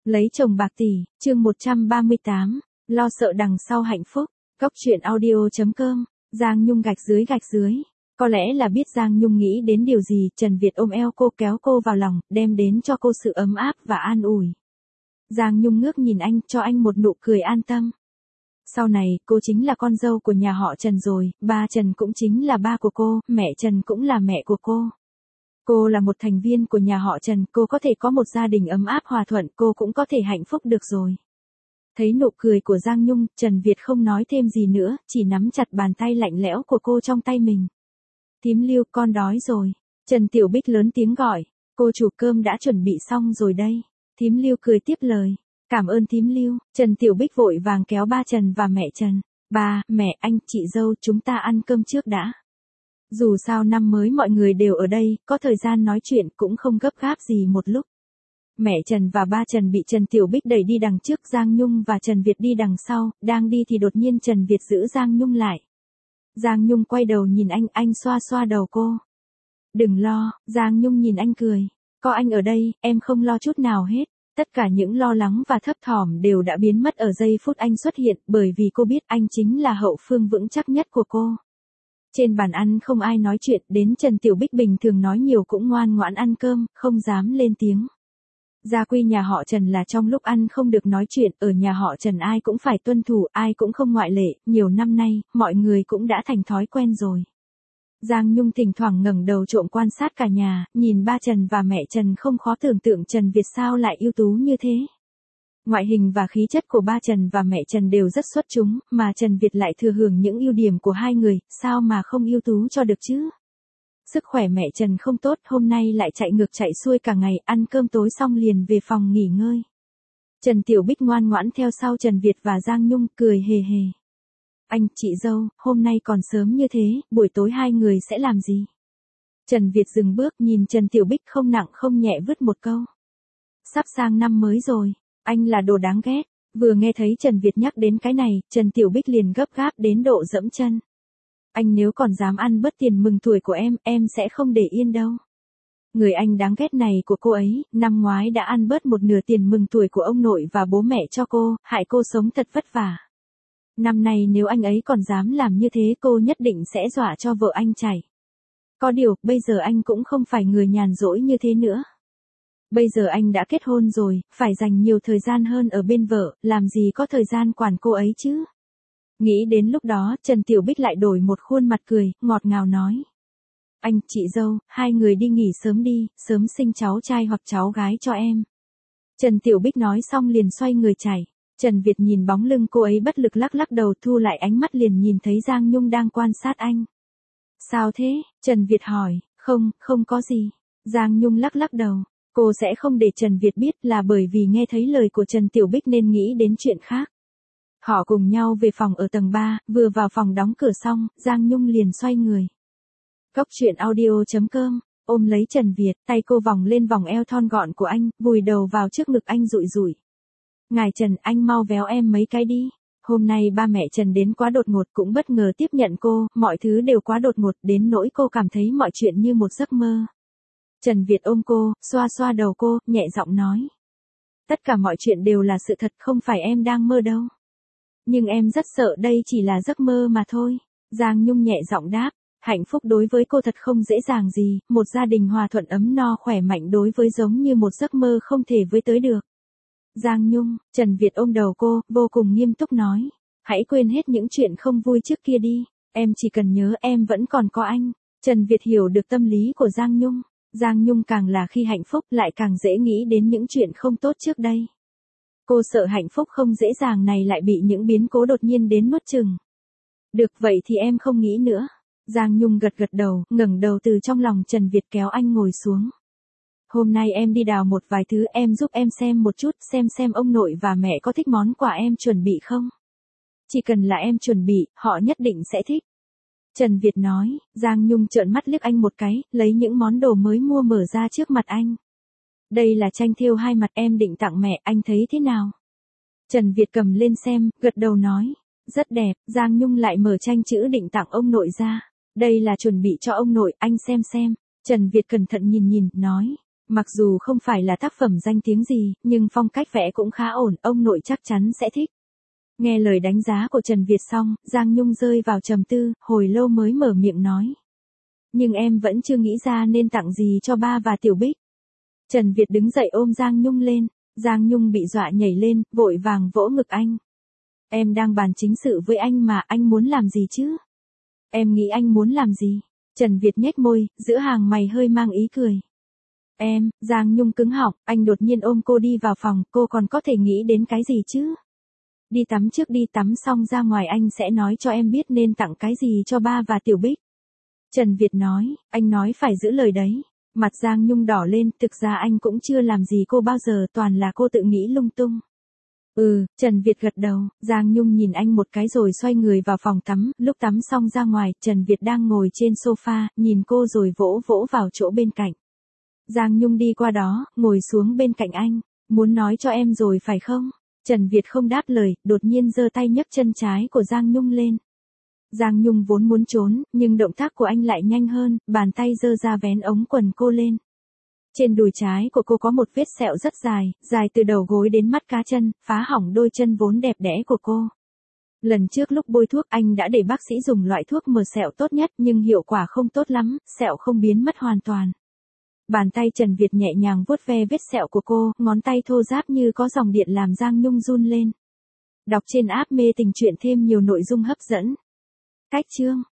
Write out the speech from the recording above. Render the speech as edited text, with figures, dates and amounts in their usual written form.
Lấy chồng bạc tỷ, chương 138, lo sợ đằng sau hạnh phúc, Cóc truyện audio.com, Giang Nhung gạch dưới. Có lẽ là biết Giang Nhung nghĩ đến điều gì, Trần Việt ôm eo cô kéo cô vào lòng, đem đến cho cô sự ấm áp và an ủi. Giang Nhung ngước nhìn anh, cho anh một nụ cười an tâm. Sau này, cô chính là con dâu của nhà họ Trần rồi, ba Trần cũng chính là ba của cô, mẹ Trần cũng là mẹ của cô. Cô là một thành viên của nhà họ Trần, cô có thể có một gia đình ấm áp hòa thuận, cô cũng có thể hạnh phúc được rồi. Thấy nụ cười của Giang Nhung, Trần Việt không nói thêm gì nữa, chỉ nắm chặt bàn tay lạnh lẽo của cô trong tay mình. Thím Lưu, con đói rồi. Trần Tiểu Bích lớn tiếng gọi, cô chủ cơm đã chuẩn bị xong rồi đây. Thím Lưu cười tiếp lời, cảm ơn thím Lưu. Trần Tiểu Bích vội vàng kéo ba Trần và mẹ Trần. Ba, mẹ, anh, chị dâu, chúng ta ăn cơm trước đã. Dù sao năm mới mọi người đều ở đây, có thời gian nói chuyện cũng không gấp gáp gì một lúc. Mẹ Trần và ba Trần bị Trần Tiểu Bích đẩy đi đằng trước, Giang Nhung và Trần Việt đi đằng sau, đang đi thì đột nhiên Trần Việt giữ Giang Nhung lại. Giang Nhung quay đầu nhìn anh xoa xoa đầu cô. Đừng lo, Giang Nhung nhìn anh cười. Có anh ở đây, em không lo chút nào hết. Tất cả những lo lắng và thấp thỏm đều đã biến mất ở giây phút anh xuất hiện, bởi vì cô biết anh chính là hậu phương vững chắc nhất của cô. Trên bàn ăn không ai nói chuyện, đến Trần Tiểu Bích bình thường nói nhiều cũng ngoan ngoãn ăn cơm, không dám lên tiếng. Gia quy nhà họ Trần là trong lúc ăn không được nói chuyện, ở nhà họ Trần ai cũng phải tuân thủ, ai cũng không ngoại lệ, nhiều năm nay, mọi người cũng đã thành thói quen rồi. Giang Nhung thỉnh thoảng ngẩng đầu trộm quan sát cả nhà, nhìn ba Trần và mẹ Trần không khó tưởng tượng Trần Việt sao lại ưu tú như thế. Ngoại hình và khí chất của ba Trần và mẹ Trần đều rất xuất chúng, mà Trần Việt lại thừa hưởng những ưu điểm của hai người, sao mà không ưu tú cho được chứ? Sức khỏe mẹ Trần không tốt, hôm nay lại chạy ngược chạy xuôi cả ngày, ăn cơm tối xong liền về phòng nghỉ ngơi. Trần Tiểu Bích ngoan ngoãn theo sau Trần Việt và Giang Nhung, cười hề hề. Anh, chị dâu, hôm nay còn sớm như thế, buổi tối hai người sẽ làm gì? Trần Việt dừng bước nhìn Trần Tiểu Bích không nặng không nhẹ vứt một câu. Sắp sang năm mới rồi, anh là đồ đáng ghét. Vừa nghe thấy Trần Việt nhắc đến cái này, Trần Tiểu Bích liền gấp gáp đến độ dẫm chân. Anh nếu còn dám ăn bớt tiền mừng tuổi của em sẽ không để yên đâu. Người anh đáng ghét này của cô ấy, năm ngoái đã ăn bớt một nửa tiền mừng tuổi của ông nội và bố mẹ cho cô, hại cô sống thật vất vả. Năm nay nếu anh ấy còn dám làm như thế cô nhất định sẽ dọa cho vợ anh chảy. Có điều, bây giờ anh cũng không phải người nhàn rỗi như thế nữa. Bây giờ anh đã kết hôn rồi, phải dành nhiều thời gian hơn ở bên vợ, làm gì có thời gian quản cô ấy chứ. Nghĩ đến lúc đó, Trần Tiểu Bích lại đổi một khuôn mặt cười, ngọt ngào nói. Anh, chị dâu, hai người đi nghỉ sớm đi, sớm sinh cháu trai hoặc cháu gái cho em. Trần Tiểu Bích nói xong liền xoay người chạy. Trần Việt nhìn bóng lưng cô ấy bất lực lắc lắc đầu, thu lại ánh mắt liền nhìn thấy Giang Nhung đang quan sát anh. Sao thế? Trần Việt hỏi. Không có gì. Giang Nhung lắc lắc đầu. Cô sẽ không để Trần Việt biết, là bởi vì nghe thấy lời của Trần Tiểu Bích nên nghĩ đến chuyện khác. Họ cùng nhau về phòng ở tầng 3, vừa vào phòng đóng cửa xong, Giang Nhung liền xoay người. Cóc truyện audio.com, ôm lấy Trần Việt, tay cô vòng lên vòng eo thon gọn của anh, vùi đầu vào trước ngực anh rụi rụi. Ngài Trần, anh mau véo em mấy cái đi. Hôm nay ba mẹ Trần đến quá đột ngột, cũng bất ngờ tiếp nhận cô, mọi thứ đều quá đột ngột đến nỗi cô cảm thấy mọi chuyện như một giấc mơ. Trần Việt ôm cô, xoa xoa đầu cô, nhẹ giọng nói. Tất cả mọi chuyện đều là sự thật, không phải em đang mơ đâu. Nhưng em rất sợ đây chỉ là giấc mơ mà thôi. Giang Nhung nhẹ giọng đáp, hạnh phúc đối với cô thật không dễ dàng gì, một gia đình hòa thuận ấm no khỏe mạnh đối với giống như một giấc mơ không thể với tới được. Giang Nhung, Trần Việt ôm đầu cô, vô cùng nghiêm túc nói, hãy quên hết những chuyện không vui trước kia đi, em chỉ cần nhớ em vẫn còn có anh. Trần Việt hiểu được tâm lý của Giang Nhung. Giang Nhung càng là khi hạnh phúc lại càng dễ nghĩ đến những chuyện không tốt trước đây. Cô sợ hạnh phúc không dễ dàng này lại bị những biến cố đột nhiên đến nuốt chửng. Được vậy thì em không nghĩ nữa. Giang Nhung gật gật đầu, ngẩng đầu từ trong lòng Trần Việt kéo anh ngồi xuống. Hôm nay em đi đào một vài thứ, em giúp em xem một chút, xem ông nội và mẹ có thích món quà em chuẩn bị không. Chỉ cần là em chuẩn bị, họ nhất định sẽ thích. Trần Việt nói. Giang Nhung trợn mắt liếc anh một cái, lấy những món đồ mới mua mở ra trước mặt anh. Đây là tranh thêu hai mặt em định tặng mẹ, anh thấy thế nào? Trần Việt cầm lên xem, gật đầu nói. Rất đẹp. Giang Nhung lại mở tranh chữ định tặng ông nội ra. Đây là chuẩn bị cho ông nội, anh xem. Trần Việt cẩn thận nhìn, nói. Mặc dù không phải là tác phẩm danh tiếng gì, nhưng phong cách vẽ cũng khá ổn, ông nội chắc chắn sẽ thích. Nghe lời đánh giá của Trần Việt xong, Giang Nhung rơi vào trầm tư, hồi lâu mới mở miệng nói. Nhưng em vẫn chưa nghĩ ra nên tặng gì cho ba và Tiểu Bích. Trần Việt đứng dậy ôm Giang Nhung lên, Giang Nhung bị dọa nhảy lên, vội vàng vỗ ngực anh. Em đang bàn chính sự với anh mà, anh muốn làm gì chứ? Em nghĩ anh muốn làm gì? Trần Việt nhếch môi, giữa hàng mày hơi mang ý cười. Giang Nhung cứng họng, anh đột nhiên ôm cô đi vào phòng, cô còn có thể nghĩ đến cái gì chứ? Đi tắm trước đi, tắm xong ra ngoài anh sẽ nói cho em biết nên tặng cái gì cho ba và Tiểu Bích. Trần Việt nói, anh nói phải giữ lời đấy. Mặt Giang Nhung đỏ lên, thực ra anh cũng chưa làm gì cô bao giờ, toàn là cô tự nghĩ lung tung. Trần Việt gật đầu, Giang Nhung nhìn anh một cái rồi xoay người vào phòng tắm, lúc tắm xong ra ngoài, Trần Việt đang ngồi trên sofa, nhìn cô rồi vỗ vỗ vào chỗ bên cạnh. Giang Nhung đi qua đó, ngồi xuống bên cạnh anh, muốn nói cho em rồi phải không? Trần Việt không đáp lời, đột nhiên giơ tay nhấc chân trái của Giang Nhung lên. Giang Nhung vốn muốn trốn, nhưng động tác của anh lại nhanh hơn, bàn tay giơ ra vén ống quần cô lên. Trên đùi trái của cô có một vết sẹo rất dài, dài từ đầu gối đến mắt cá chân, phá hỏng đôi chân vốn đẹp đẽ của cô. Lần trước lúc bôi thuốc anh đã để bác sĩ dùng loại thuốc mờ sẹo tốt nhất nhưng hiệu quả không tốt lắm, sẹo không biến mất hoàn toàn. Bàn tay Trần Việt nhẹ nhàng vuốt ve vết sẹo của cô, ngón tay thô ráp như có dòng điện làm Giang Nhung run lên. Đọc trên app Mê Tình Truyện thêm nhiều nội dung hấp dẫn. Cách chương